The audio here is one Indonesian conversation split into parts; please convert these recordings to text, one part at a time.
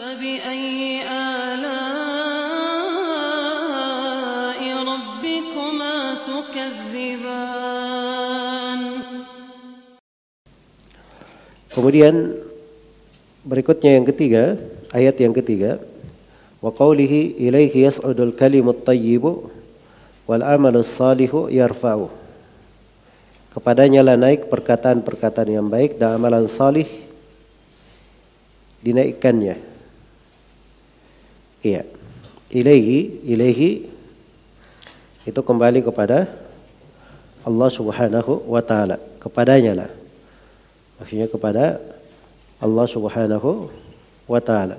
فبأي آلاء ربكما تكذبان. Kemudian berikutnya yang ketiga, ayat yang ketiga, wa qawlihi ilaihi yas'udul kalimut thayyibu wal amalus salihu yarfa'u. Kepadanya lah naik perkataan-perkataan yang baik dan amalan salih dinaikkannya. Iya. Ilaihi itu kembali kepada Allah Subhanahu wa taala. Kepadanya lah. Maksudnya kepada Allah Subhanahu wa taala.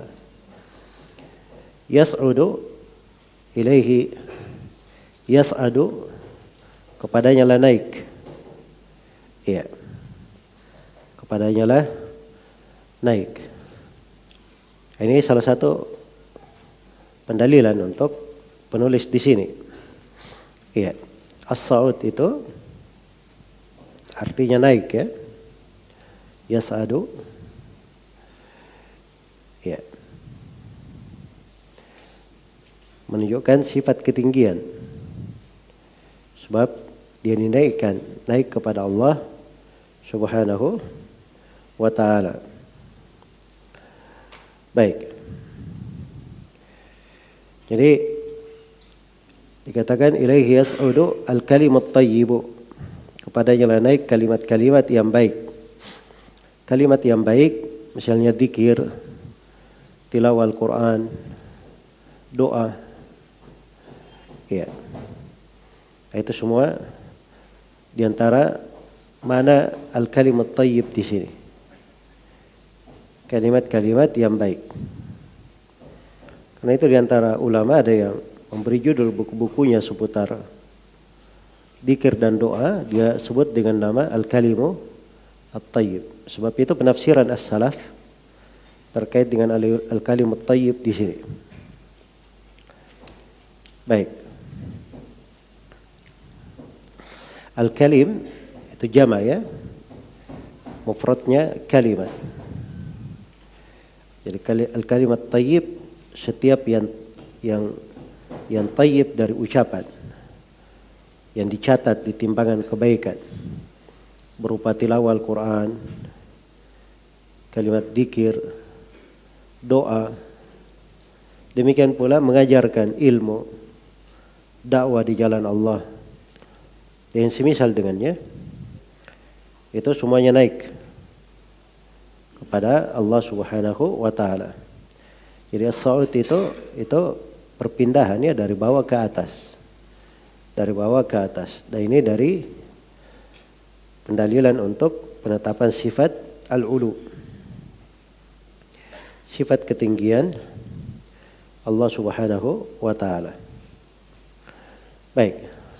Yas'udu ilaihi yas'adu, kepadanya lah naik. Iya. Kepadanya lah naik. Ini salah satu pendalilan untuk penulis di sini. Iya. As-sa'ud itu artinya naik ya. Yas'adu. Ya. Menunjukkan sifat ketinggian. Sebab dia dinaikkan, naik kepada Allah Subhanahu wa taala. Baik. Jadi dikatakan ilaihi yas'udu al-kalimut thayyibu. Kepadanya lah naik kalimat-kalimat yang baik. Kalimat yang baik misalnya zikir, tilawah Al-Quran, doa. Ya. Itu semua di antara mana al-kalimat thayyib di sini. Kalimat-kalimat yang baik. Karena itu di antara ulama ada yang memberi judul buku-bukunya seputar zikir dan doa, dia sebut dengan nama al-kalimu at-thayyib. Sebab itu penafsiran as-salaf terkait dengan al-kalimut thayyib di sini. Baik. Al-kalim itu jama' ya. Mufradnya kalimat. Jadi al-kalimat thayyib setiap yang thayyib dari ucapan, yang dicatat di timbangan kebaikan berupa tilawah Al-Quran, kalimat zikir, doa, demikian pula mengajarkan ilmu, dakwah di jalan Allah dan semisal dengannya, itu semuanya naik kepada Allah Subhanahu wa taala. Jadi as-sa'ud itu perpindahannya dari bawah ke atas. Dari bawah ke atas. Dan ini dari pendalilan untuk penetapan sifat al-ulu. Sifat ketinggian Allah Subhanahu wa taala. Baik.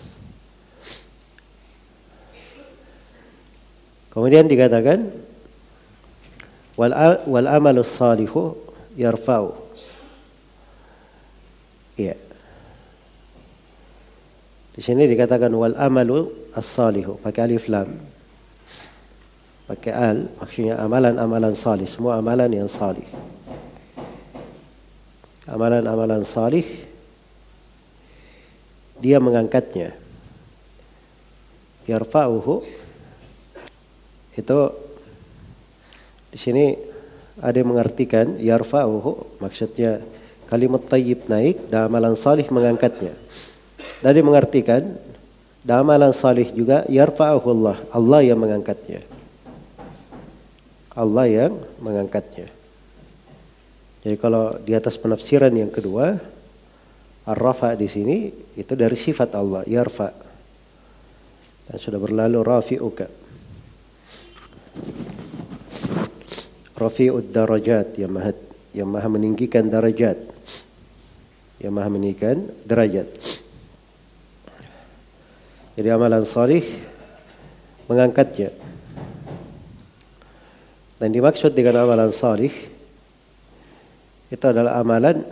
Kemudian dikatakan wal amalus salihu yarfa'u. Iya. Di sini dikatakan wal amalu as-salihu pakai alif lam. Pakai al, maksudnya amalan-amalan salih, semua amalan yang salih. Amalan-amalan salih dia mengangkatnya. Yarfa'uhu itu di sini ada yang mengartikan yarfa'uhu maksudnya kalimat thayyib naik dan amalan salih mengangkatnya. Dan dia mengartikan dan amalan salih juga yarfa'uhu Allah, Allah yang mengangkatnya. Allah yang mengangkatnya. Jadi kalau di atas penafsiran yang kedua, ar-rafa di sini itu dari sifat Allah, yarfa. Dan sudah berlalu rafi'uka. Rafi'ud darajat, yang maha meninggikan darajat. Yang maha meninggikan derajat. Jadi amalan salih mengangkatnya. Dan dimaksud dengan amalan salih itu adalah amalan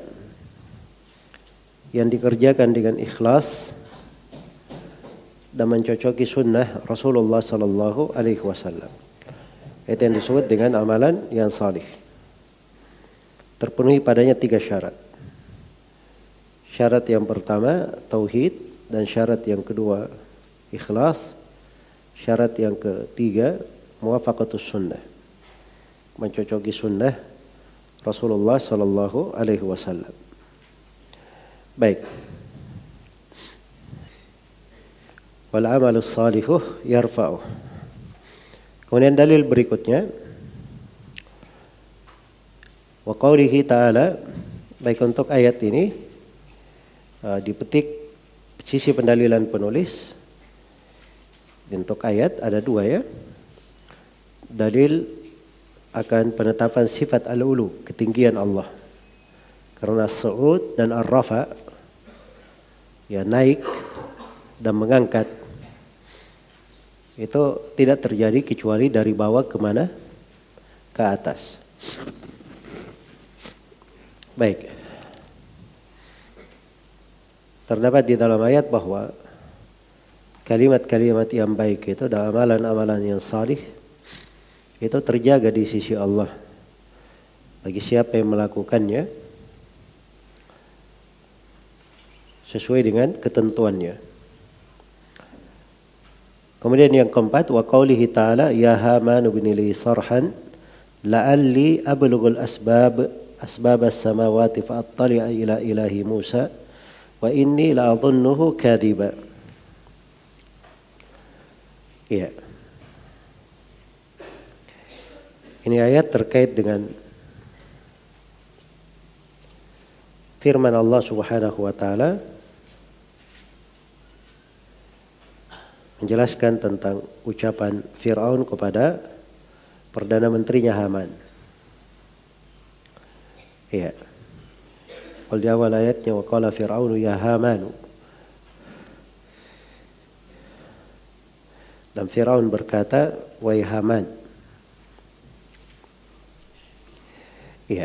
yang dikerjakan dengan ikhlas dan mencocoki sunnah Rasulullah sallallahu alaihi wasallam. Itu yang disebut dengan amalan yang salih. terpenuhi padanya 3 syarat. Syarat yang pertama tauhid, dan syarat yang kedua ikhlas, syarat yang ketiga muwafaqatus sunnah, mencocoki sunnah Rasulullah sallallahu alaihi wasallam. Baik. Wal amalus salihu yarfa'u. Kemudian dalil berikutnya wa qaulihi ta'ala, baik untuk ayat ini dipetik sisi pendalilan penulis. Untuk ayat ada 2 ya. Dalil akan penetapan sifat al-ulu, ketinggian Allah. Karena as-su'ud dan ar-rafa, ya naik dan mengangkat, itu tidak terjadi kecuali dari bawah ke mana? Ke atas. Baik. Terdapat di dalam ayat bahwa kalimat-kalimat yang baik itu dan amalan-amalan yang salih itu terjaga di sisi Allah bagi siapa yang melakukannya sesuai dengan ketentuannya. Kemudian yang keempat, wa qaulihi ta'ala ya Haman ibni li sarhan la'alli ablughul asbabas samawati fa attali'a ila ilahi Musa wa inni la'adhunnuhu kadhiba. Iya. Ini ayat terkait dengan firman Allah Subhanahu wa taala menjelaskan tentang ucapan Fir'aun kepada Perdana Menterinya Haman. Iya. Kalau di awal ayatnya wa qala Fir'aunu ya Haman. Dan Fir'aun berkata, wahai Haman. Iya.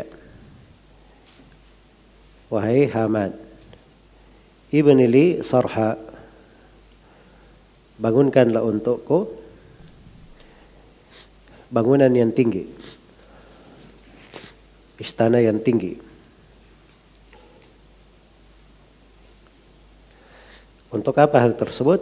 Wahai Haman, ibni li sarha, bangunkanlah untukku bangunan yang tinggi, istana yang tinggi. Untuk apa hal tersebut?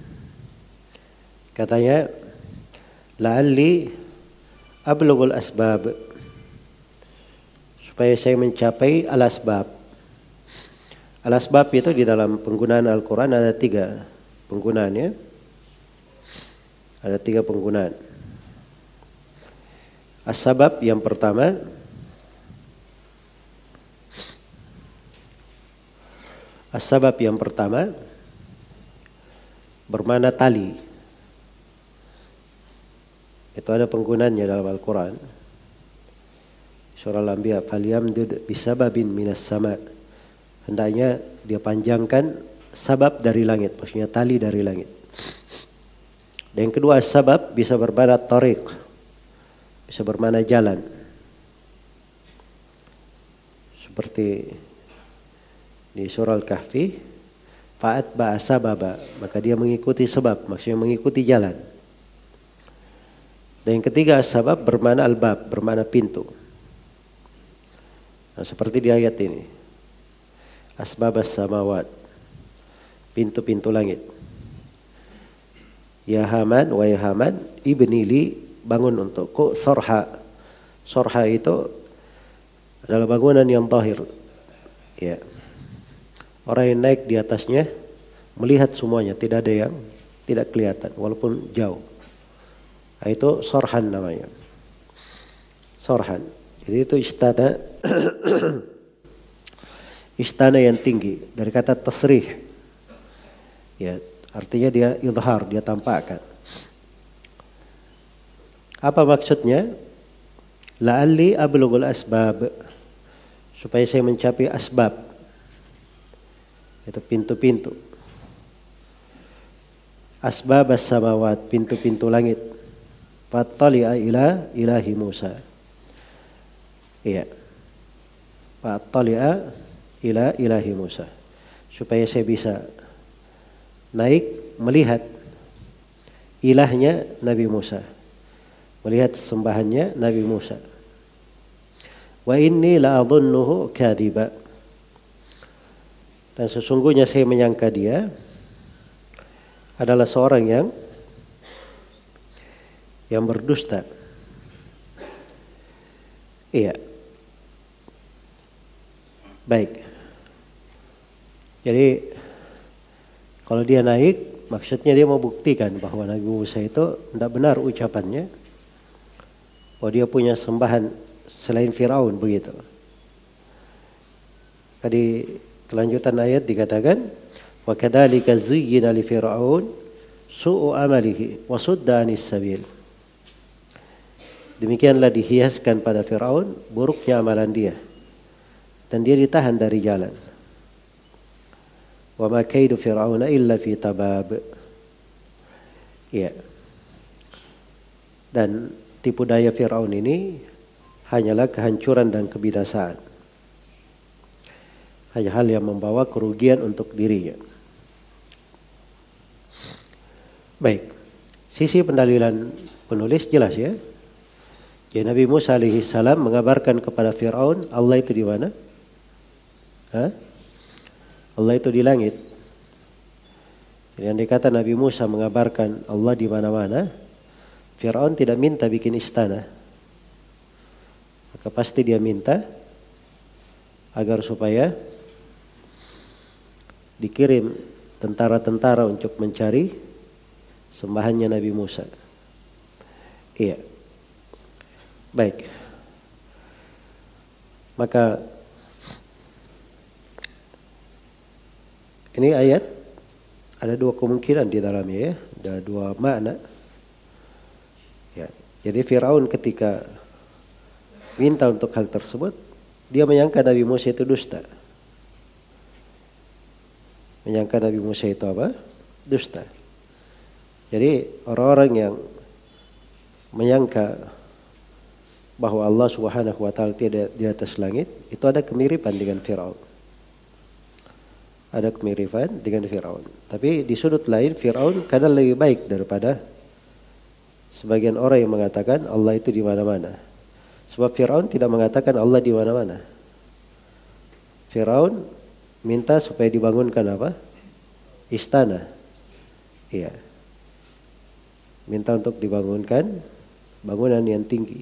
Katanya, la'alli ablughul asbab, supaya saya mencapai al-asbab. Al-asbab itu di dalam penggunaan Al-Quran ada 3 penggunaannya. Ada 3 penggunaan. As-sabab yang pertama, as-sabab yang pertama bermakna tali. Itu ada penggunaannya dalam Al-Quran. Surah Al-Anbiya, falyamdud bisababin minas sama. Hendaknya dia panjangkan sabab dari langit, maksudnya tali dari langit. Dan yang kedua, sabab bisa bermakna tariq, bisa bermakna jalan. Seperti di surah Al-Kahfi, fa'atba'a sababa, maka dia mengikuti sebab, maksudnya mengikuti jalan. Dan yang ketiga, sabab bermakna al-bab, bermakna pintu. Nah, seperti di ayat ini. Asbabas samawat, pintu-pintu langit. Ya Haman, wahai Haman, ibni li, bangun untukku sorha. Sorha itu adalah bangunan yang zahir. Ya. Orang yang naik di atasnya melihat semuanya, tidak ada yang tidak kelihatan walaupun jauh. Itu sorhan namanya. Sorhan. Jadi itu istana istana yang tinggi, dari kata tasrih. Ya, artinya dia izhar, dia tampakkan. Apa maksudnya? La'alli ablughul asbab, supaya saya mencapai asbab. Itu pintu-pintu. Asbab as-samawat, pintu-pintu langit. Fattali'a ila ilahi Musa. Iya. Fattali'a ila ilahi Musa. Supaya saya bisa naik melihat ilahnya Nabi Musa. Melihat sembahannya Nabi Musa. Wa inni la'adhunnuhu kadhiba. Dan sesungguhnya saya menyangka dia adalah seorang yang berdusta. Iya. Baik. Jadi kalau dia naik, maksudnya dia mau buktikan bahwa Nabi Musa itu tidak benar ucapannya. Bahwa dia punya sembahan selain Firaun, begitu. Tadi kelanjutan ayat dikatakan, wa kadzalika zuyyina li fir'aun su'u amalihi wa sudda 'anis sabil. Demikianlah dihiaskan pada Firaun buruknya amalan dia dan dia ditahan dari jalan. Wa ma kaidu fir'auna illa fi tabab. Ya. Dan tipu daya Firaun ini hanyalah kehancuran dan kebinasaan. Hanya hal yang membawa kerugian untuk dirinya. Baik, sisi pendalilan penulis jelas ya. Jadi Nabi Musa alaihi salam mengabarkan kepada Firaun Allah itu di mana? Allah itu di langit. Jadi andai kata Nabi Musa mengabarkan Allah di mana-mana, Firaun tidak minta bikin istana. Maka pasti dia minta agar supaya dikirim tentara-tentara untuk mencari sembahannya Nabi Musa. Iya. Baik. Maka ini ayat ada dua kemungkinan di dalamnya ya, ada dua makna. Ya, jadi Firaun ketika minta untuk hal tersebut, dia menyangka Nabi Musa itu dusta. Menyangka Nabi Musa itu apa? Dusta. Jadi orang-orang yang menyangka bahwa Allah Subhanahu wa taala tidak di atas langit, itu ada kemiripan dengan Firaun. Ada kemiripan dengan Firaun. Tapi di sudut lain Firaun kadang lebih baik daripada sebagian orang yang mengatakan Allah itu di mana-mana. Sebab Firaun tidak mengatakan Allah di mana-mana. Firaun minta supaya dibangunkan apa? Istana. Iya. Minta untuk dibangunkan bangunan yang tinggi.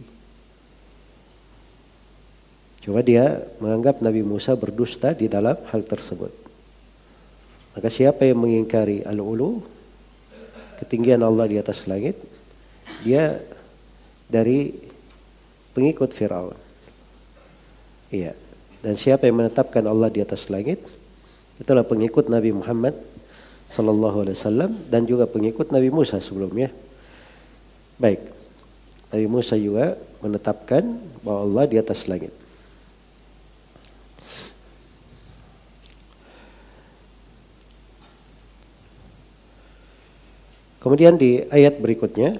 Cuma dia menganggap Nabi Musa berdusta di dalam hal tersebut. Maka siapa yang mengingkari al-ulu, ketinggian Allah di atas langit, dia dari pengikut Firaun. Iya. Dan siapa yang menetapkan Allah di atas langit, itulah pengikut Nabi Muhammad sallallahu alaihi wasallam dan juga pengikut Nabi Musa sebelumnya. Baik. Nabi Musa juga menetapkan bahwa Allah di atas langit. Kemudian di ayat berikutnya,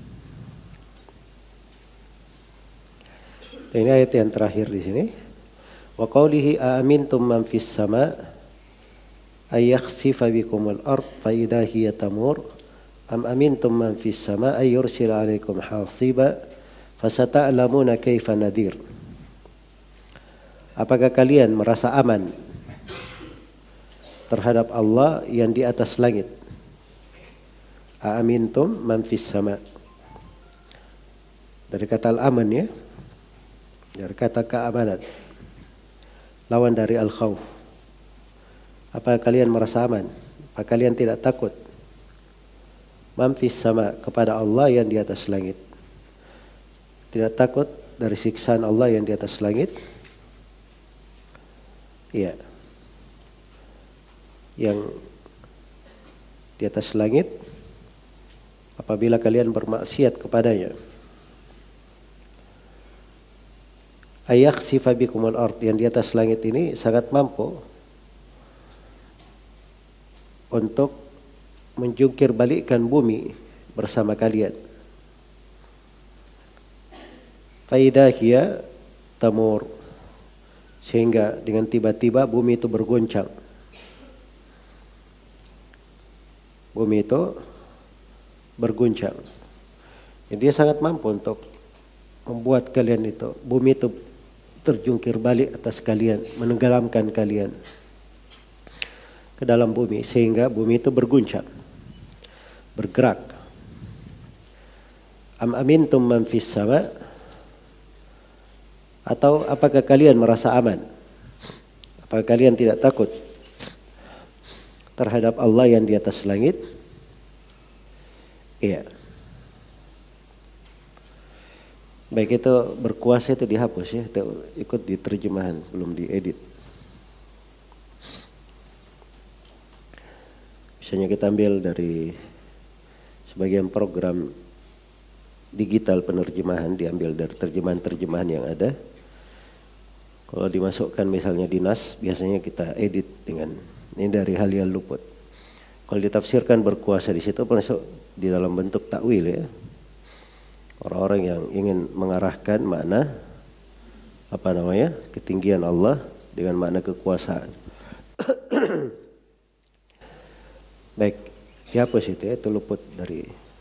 ini ayat yang terakhir di sini. Wa qawlihi aamintum man fis sama ay yakhsifa bikumul ard fa idza hiya tamur am amintum man fis sama ay yursila alaikum hasiba fasata'lamuna kaifa nadir. Apakah kalian merasa aman terhadap Allah yang di atas langit? Aamintum man fis sama. Dari kata al-aman ya. Dari kata keamanan. Lawan dari al-khawf. Apakah kalian merasa aman? Apakah kalian tidak takut? Man fis sama, kepada Allah yang di atas langit. Tidak takut dari siksaan Allah yang di atas langit? Iya. Yang di atas langit apabila kalian bermaksiat kepadanya. Ayakhsifa bikumul ard, yang di atas langit ini sangat mampu untuk menjungkir balikkan bumi bersama kalian. Fa idza hiya tamur, sehingga dengan tiba-tiba bumi itu bergoncang. Bumi itu berguncang. Jadi dia sangat mampu untuk membuat kalian itu, bumi itu terjungkir balik atas kalian, menenggelamkan kalian ke dalam bumi sehingga bumi itu berguncang, bergerak. Am amintum man fis sama, atau apakah kalian merasa aman? Apakah kalian tidak takut terhadap Allah yang di atas langit? Iya. Baik, itu berkuasa itu dihapus ya, itu ikut di terjemahan, belum diedit. Misalnya kita ambil dari sebagian program digital penerjemahan, diambil dari terjemahan-terjemahan yang ada. Kalau dimasukkan misalnya di nas, biasanya kita edit dengan ini dari hal yang luput. Kalau ditafsirkan berkuasa di situ masuk di dalam bentuk takwil ya. Orang-orang yang ingin mengarahkan makna ketinggian Allah dengan makna kekuasaan. Baik, dihapus itu ya, itu luput dari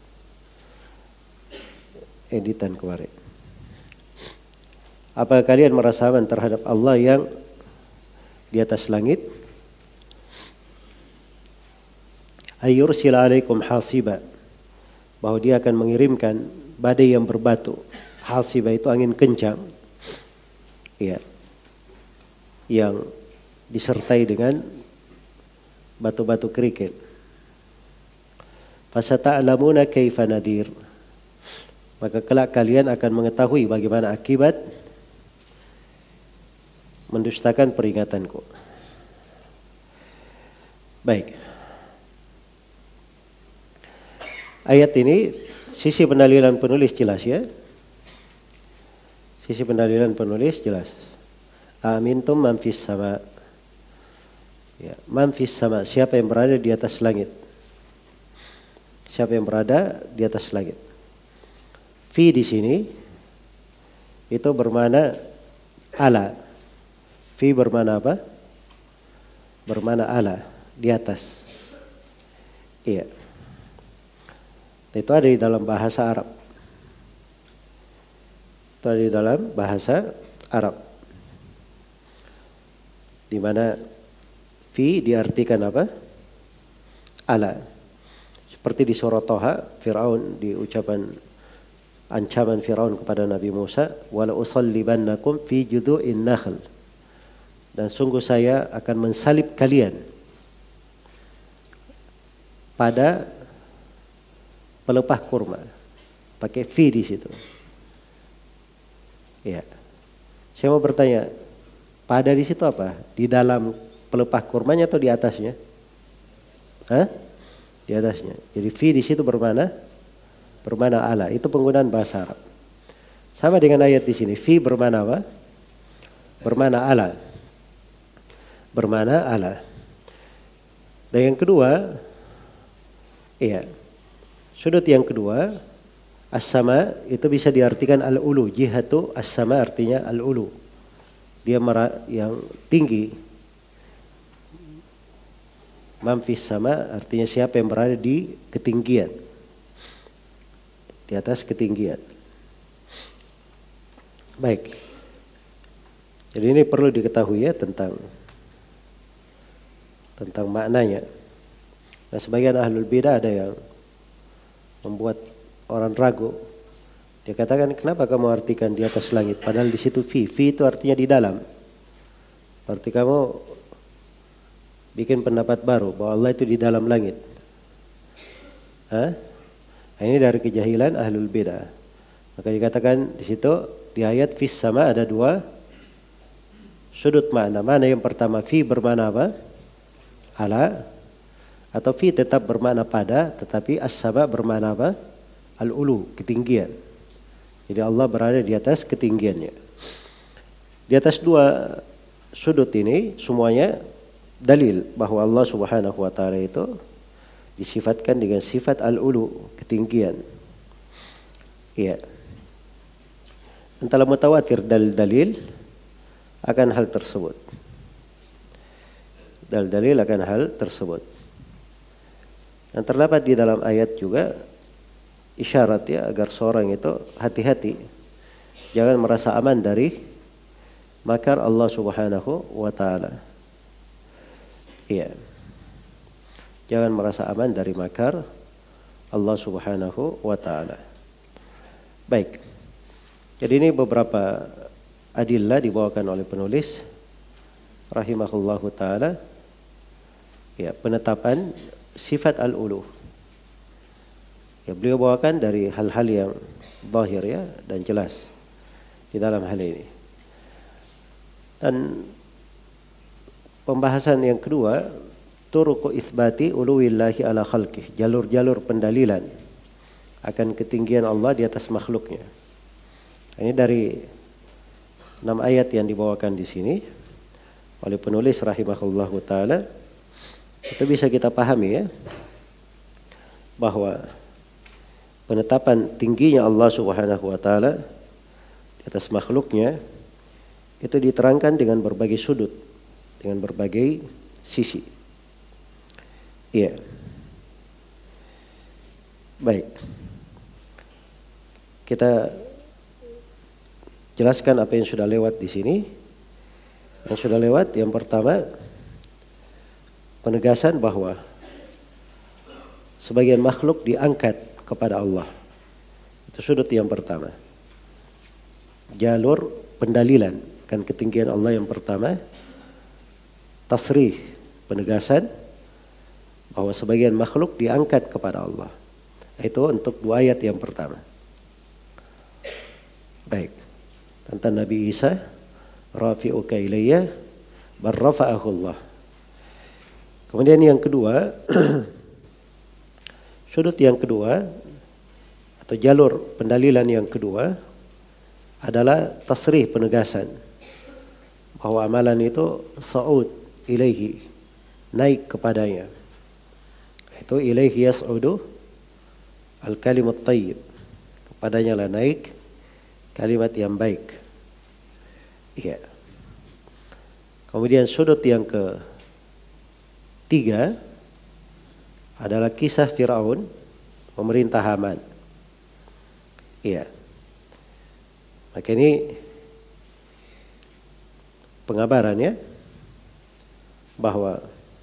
editan kemarin. Apakah kalian merasa aman terhadap Allah yang di atas langit? Ayyursila alaikum hasiba, bahwa dia akan mengirimkan badai yang berbatu. Hasiba itu angin kencang, ya, yang disertai dengan batu-batu kerikil. Fasata'lamuna kaifa nadir, maka kelak kalian akan mengetahui bagaimana akibat mendustakan peringatanku. Baik. Ayat ini sisi pendalilan penulis jelas ya. Sisi pendalilan penulis jelas. Amintum man fis sama. Ya, man fis sama, siapa yang berada di atas langit? Siapa yang berada di atas langit? Fi di sini itu bermakna ala. Fi bermakna apa? Bermakna ala, di atas. Iya. Itu ada di dalam bahasa Arab. Itu ada di dalam bahasa Arab. Di mana fi diartikan apa? Ala. Seperti di surah Thaha, Firaun di ucapan ancaman Firaun kepada Nabi Musa, wala usallibannakum fi judu'in nakhl. Dan sungguh saya akan mensalib kalian pada pelepah kurma. Pakai fi di situ. Ya. Saya mau bertanya, pada di situ apa? Di dalam pelepah kurmanya atau di atasnya? Hah? Di atasnya. Jadi fi di situ bermana ala. Itu penggunaan bahasa Arab. Sama dengan ayat di sini. Fi bermana apa? Bermana ala. Bermana ala. Dan yang kedua, iya. Sudut yang kedua, as-sama itu bisa diartikan al-ulu. Jihatu as-sama artinya al-ulu. Dia yang tinggi. Mamfis sama artinya siapa yang berada di ketinggian, di atas ketinggian. Baik. Jadi ini perlu diketahui ya tentang maknanya. Nah, sebagian ahlul bidah ada yang membuat orang ragu. Dia katakan, kenapa kamu artikan di atas langit? Padahal di situ fi. Fi itu artinya di dalam. Berarti kamu bikin pendapat baru bahwa Allah itu di dalam langit. Hah? Ini dari kejahilan ahlul bidah. Maka dikatakan di situ di ayat fis sama ada dua sudut makna. Mana yang pertama fi bermakna apa? Ala. Atau fi tetap bermakna pada, tetapi as-sama bermakna apa? Al-ulu, ketinggian. Jadi Allah berada di atas ketinggiannya. Di atas dua sudut ini semuanya dalil bahwa Allah Subhanahu wa taala itu disifatkan dengan sifat al-ulu, ketinggian. Iya. Antara mutawatir dalil akan hal tersebut. Dalil akan hal tersebut. Dan terdapat di dalam ayat juga isyarat ya agar seorang itu hati-hati, jangan merasa aman dari makar Allah Subhanahu wa taala. Iya. Jangan merasa aman dari makar Allah Subhanahu wa taala. Baik. Jadi ini beberapa adillah dibawakan oleh penulis rahimahullahu taala. Ya, penetapan sifat al-ulu. Ya, beliau bawakan dari hal-hal yang zahir ya dan jelas di dalam hal ini. Dan pembahasan yang kedua, turuqu itsbati uluwillahi ala khalqih, jalur-jalur pendalilan akan ketinggian Allah di atas makhluknya. Ini dari 6 ayat yang dibawakan di sini oleh penulis rahimahullahu taala. Itu bisa kita pahami ya, bahwa penetapan tingginya Allah Subhanahu wa taala di atas makhluknya itu diterangkan dengan berbagai sudut, dengan berbagai sisi. Iya. Baik. Kita jelaskan apa yang sudah lewat di sini. Yang sudah lewat, yang pertama, penegasan bahwa sebagian makhluk diangkat kepada Allah. Itu sudut yang pertama. Jalur pendalilan kan ketinggian Allah yang pertama. Tasrih, penegasan bahwa sebagian makhluk diangkat kepada Allah. Itu untuk 2 ayat yang pertama. Baik. Tentang Nabi Isa, rafi'uka ilayya barrafa'ahu Allah. Kemudian yang kedua, sudut yang kedua atau jalur pendalilan yang kedua adalah tasrih, penegasan bahwa amalan itu sa'ud ilaihi, naik kepadanya. Itu ilaihi yas'udu al-kalimut thayyib, kepadanya lah naik kalimat yang baik. Iya. Kemudian sudut yang ketiga adalah kisah Firaun memerintah Haman. Iya. Maka ini pengabarannya bahwa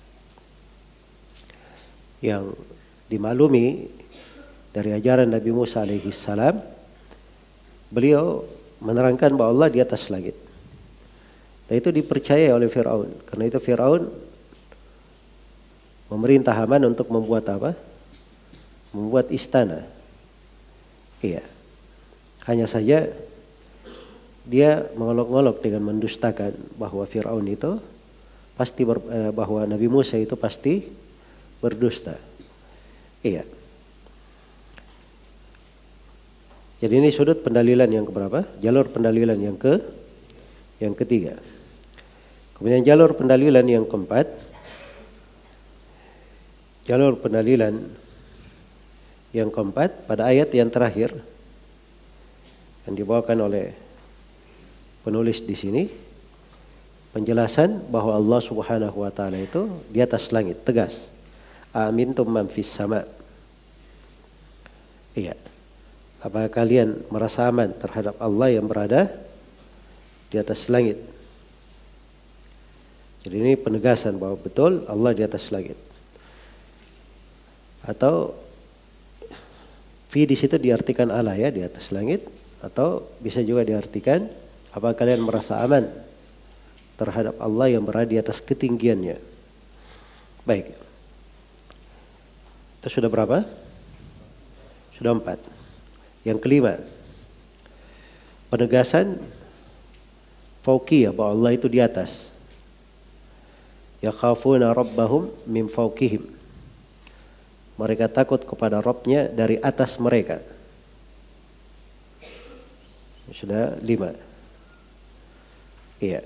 yang dimaklumi dari ajaran Nabi Musa alaihi salam, beliau menerangkan bahwa Allah di atas langit. Dan itu dipercayai oleh Firaun. Karena itu Firaun memerintah Haman untuk membuat apa? Membuat istana. Iya. Hanya saja dia mengolok-olok dengan mendustakan bahwa Firaun itu pasti bahwa Nabi Musa itu pasti berdusta. Iya. Jadi ini sudut pendalilan yang keberapa? Jalur pendalilan yang ketiga. Kemudian jalur pendalilan yang keempat, jalur pendalilan yang keempat pada ayat yang terakhir yang dibawakan oleh penulis di sini, penjelasan bahwa Allah Subhanahu wa taala itu di atas langit, tegas. Amintum man fis sama. Iya. Apakah kalian merasa aman terhadap Allah yang berada di atas langit? Jadi ini penegasan bahwa betul Allah di atas langit. Atau fi di situ diartikan Allah ya di atas langit, atau bisa juga diartikan apakah kalian merasa aman terhadap Allah yang berada di atas ketinggiannya. Baik. Itu sudah berapa? Sudah 4. Yang kelima, penegasan fauqiyah bahwa Allah itu di atas. Yakhafuna rabbahum min fawqihim. Mereka takut kepada Rabbnya dari atas mereka. Sudah 5. Iya.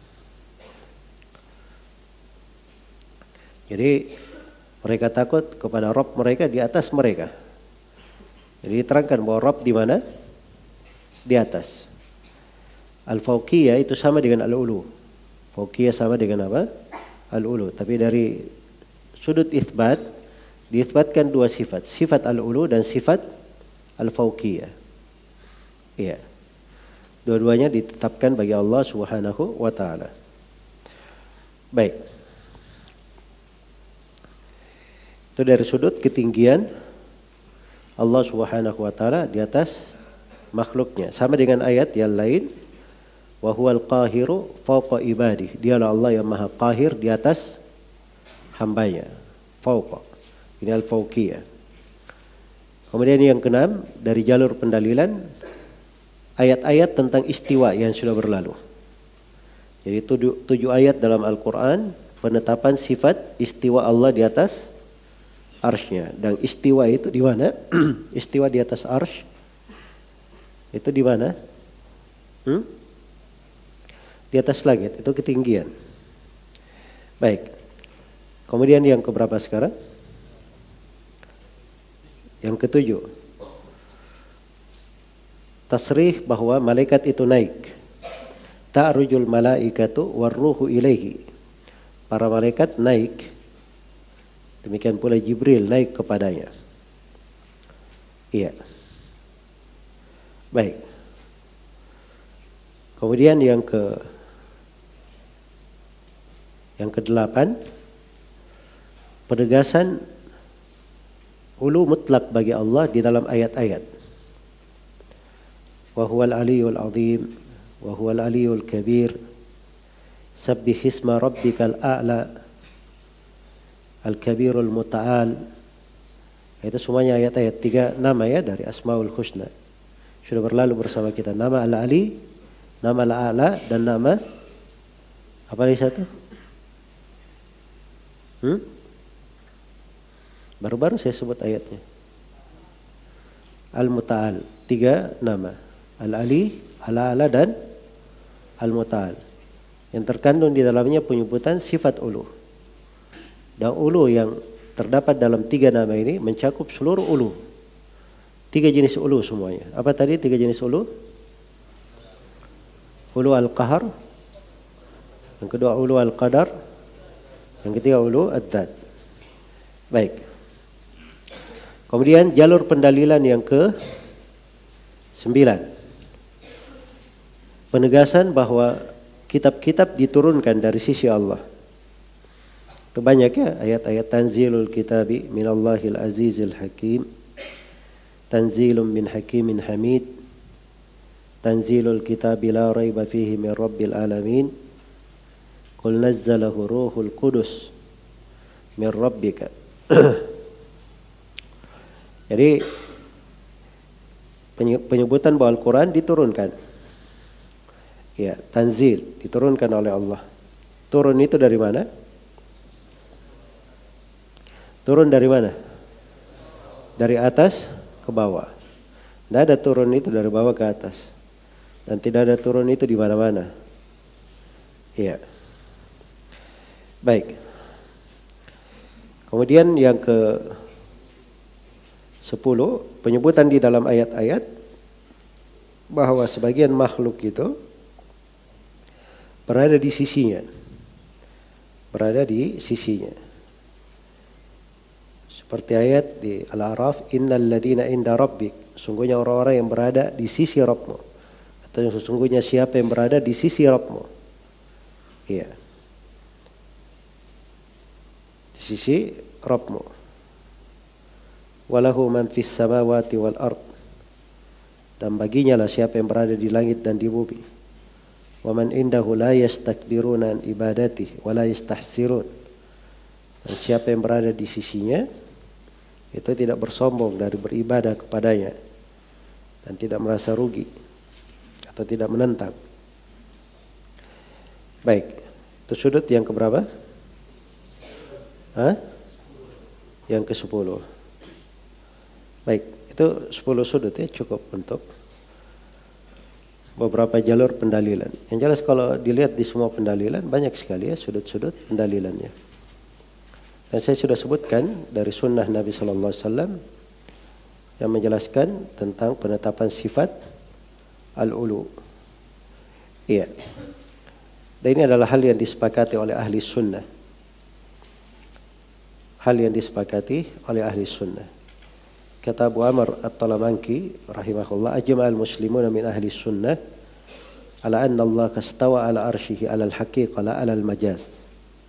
Jadi mereka takut kepada Rabb mereka di atas mereka. Jadi diterangkan bahwa Rabb di mana? Di atas. Al-fawqiyah itu sama dengan al-ulu. Fawqiyah sama dengan apa? Al-ulu. Tapi dari sudut itsbat diitsbatkan 2 sifat. Sifat al-ulu dan sifat al-fawqiyah. Iya. Dua-duanya ditetapkan bagi Allah Subhanahu wa taala. Baik. Itu dari sudut ketinggian Allah Subhanahu wa taala di atas makhluknya. Sama dengan ayat yang lain, wa huwal qahiru fawqa ibadih. Dialah Allah yang maha qahir di atas hambanya. Fawqa. Ini al-fawqiyah. Kemudian yang keenam dari jalur pendalilan ayat-ayat tentang istiwa yang sudah berlalu. Jadi 7 ayat dalam Al-Quran penetapan sifat istiwa Allah di atas arsy-Nya. Dan istiwa itu di mana? Istiwa di atas arsy itu di mana? Di atas langit, itu ketinggian. Baik. Kemudian yang keberapa sekarang? Yang ketujuh. Tasrih bahwa malaikat itu naik. Ta'rujul malaikatu warruhu ilaihi. Para malaikat naik. Demikian pula Jibril naik kepadanya. Iya. Baik. Kemudian yang kedelapan, penegasan ulu mutlak bagi Allah di dalam ayat-ayat. Wa huwal aliyyul azim wa huwal aliyyul kabir. Sabbih isma rabbikal a'la al-kabirul muta'al. Itu semuanya ayat-ayat 3 nama ya dari Asmaul Husna. Sudah berlalu bersama kita. Nama Al-Ali, nama Al-A'la, dan nama apa lagi satu? Baru-baru saya sebut ayatnya. Al-Muta'al. 3 nama. Al-Ali, Al-A'la, dan Al-Muta'al. Yang terkandung di dalamnya penyebutan sifat ulu. Dan ulu yang terdapat dalam 3 nama ini mencakup seluruh ulu. 3 jenis ulu semuanya. Apa tadi 3 jenis ulu? Ulu al-qahar. Yang kedua ulu al-qadar. Yang ketiga ulu ad-dzat. Baik. Kemudian jalur pendalilan yang ke-9. Penegasan bahwa kitab-kitab diturunkan dari sisi Allah. Itu banyak ya ayat-ayat tanzilul kitabi minallahil azizil hakim. Tanzilun min hakimin hamid. Tanzilul kitabi la raiba fihi min rabbil alamin. Qul nazzalahu ruhul qudus min rabbika. Jadi penyebutan bahwa Al-Quran diturunkan. Ya, tanzil diturunkan oleh Allah. Turun itu dari mana? Turun dari mana? Dari atas ke bawah. Tidak ada turun itu dari bawah ke atas. Dan tidak ada turun itu di mana-mana. Iya. Baik. Kemudian yang ke-10, penyebutan di dalam ayat-ayat bahwa sebagian makhluk itu berada di sisinya. Berada di sisinya. Seperti ayat di Al-A'raf, innal ladzina inda rabbik, sungguhnya orang-orang yang berada di sisi Rabbmu. Atau sesungguhnya siapa yang berada di sisi Rabbmu. Iya. Di sisi Rabbmu. Walahu man fis samawati wal ard. Dan baginya lah siapa yang berada di langit dan di bumi. Wa man indahu la yastakbiruna an ibadatihi wa la yastahsirun. Dan siapa yang berada di sisinya itu tidak bersombong dari beribadah kepadanya dan tidak merasa rugi atau tidak menentang. Baik, itu sudut yang keberapa? Yang ke-10. Baik, itu 10 sudut ya, cukup untuk beberapa jalur pendalilan. Yang jelas kalau dilihat di semua pendalilan banyak sekali ya sudut-sudut pendalilannya. Dan saya sudah sebutkan dari sunnah Nabi Sallallahu Alaihi Wasallam yang menjelaskan tentang penetapan sifat al-ulu. Iya. Dan ini adalah hal yang disepakati oleh ahli sunnah. Hal yang disepakati oleh ahli sunnah. Kata Abu Amr At-Talamanki rahimahullah, ajma'al muslimuna min ahli sunnah ala anna Allah kastawa ala arsyihi ala al-haqiqah la ala al-majaz.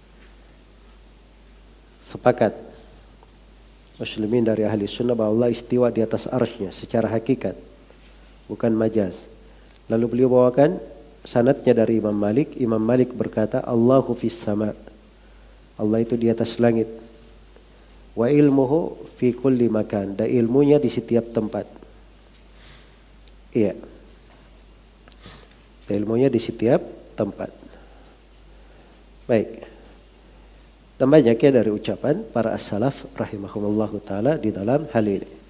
Sepakat muslimin dari ahli sunnah bahwa Allah istiwa di atas arsy-Nya secara hakikat, bukan majaz. Lalu beliau bawakan sanadnya dari Imam Malik. Imam Malik berkata, Allahu fis sama. Allah itu di atas langit. Wa ilmuhu fi kulli makan. Dan ilmunya di setiap tempat. Iya. Dan ilmunya di setiap tempat. Baik. Dan banyaknya dari ucapan para as-salaf rahimahumullahu ta'ala di dalam hal ini.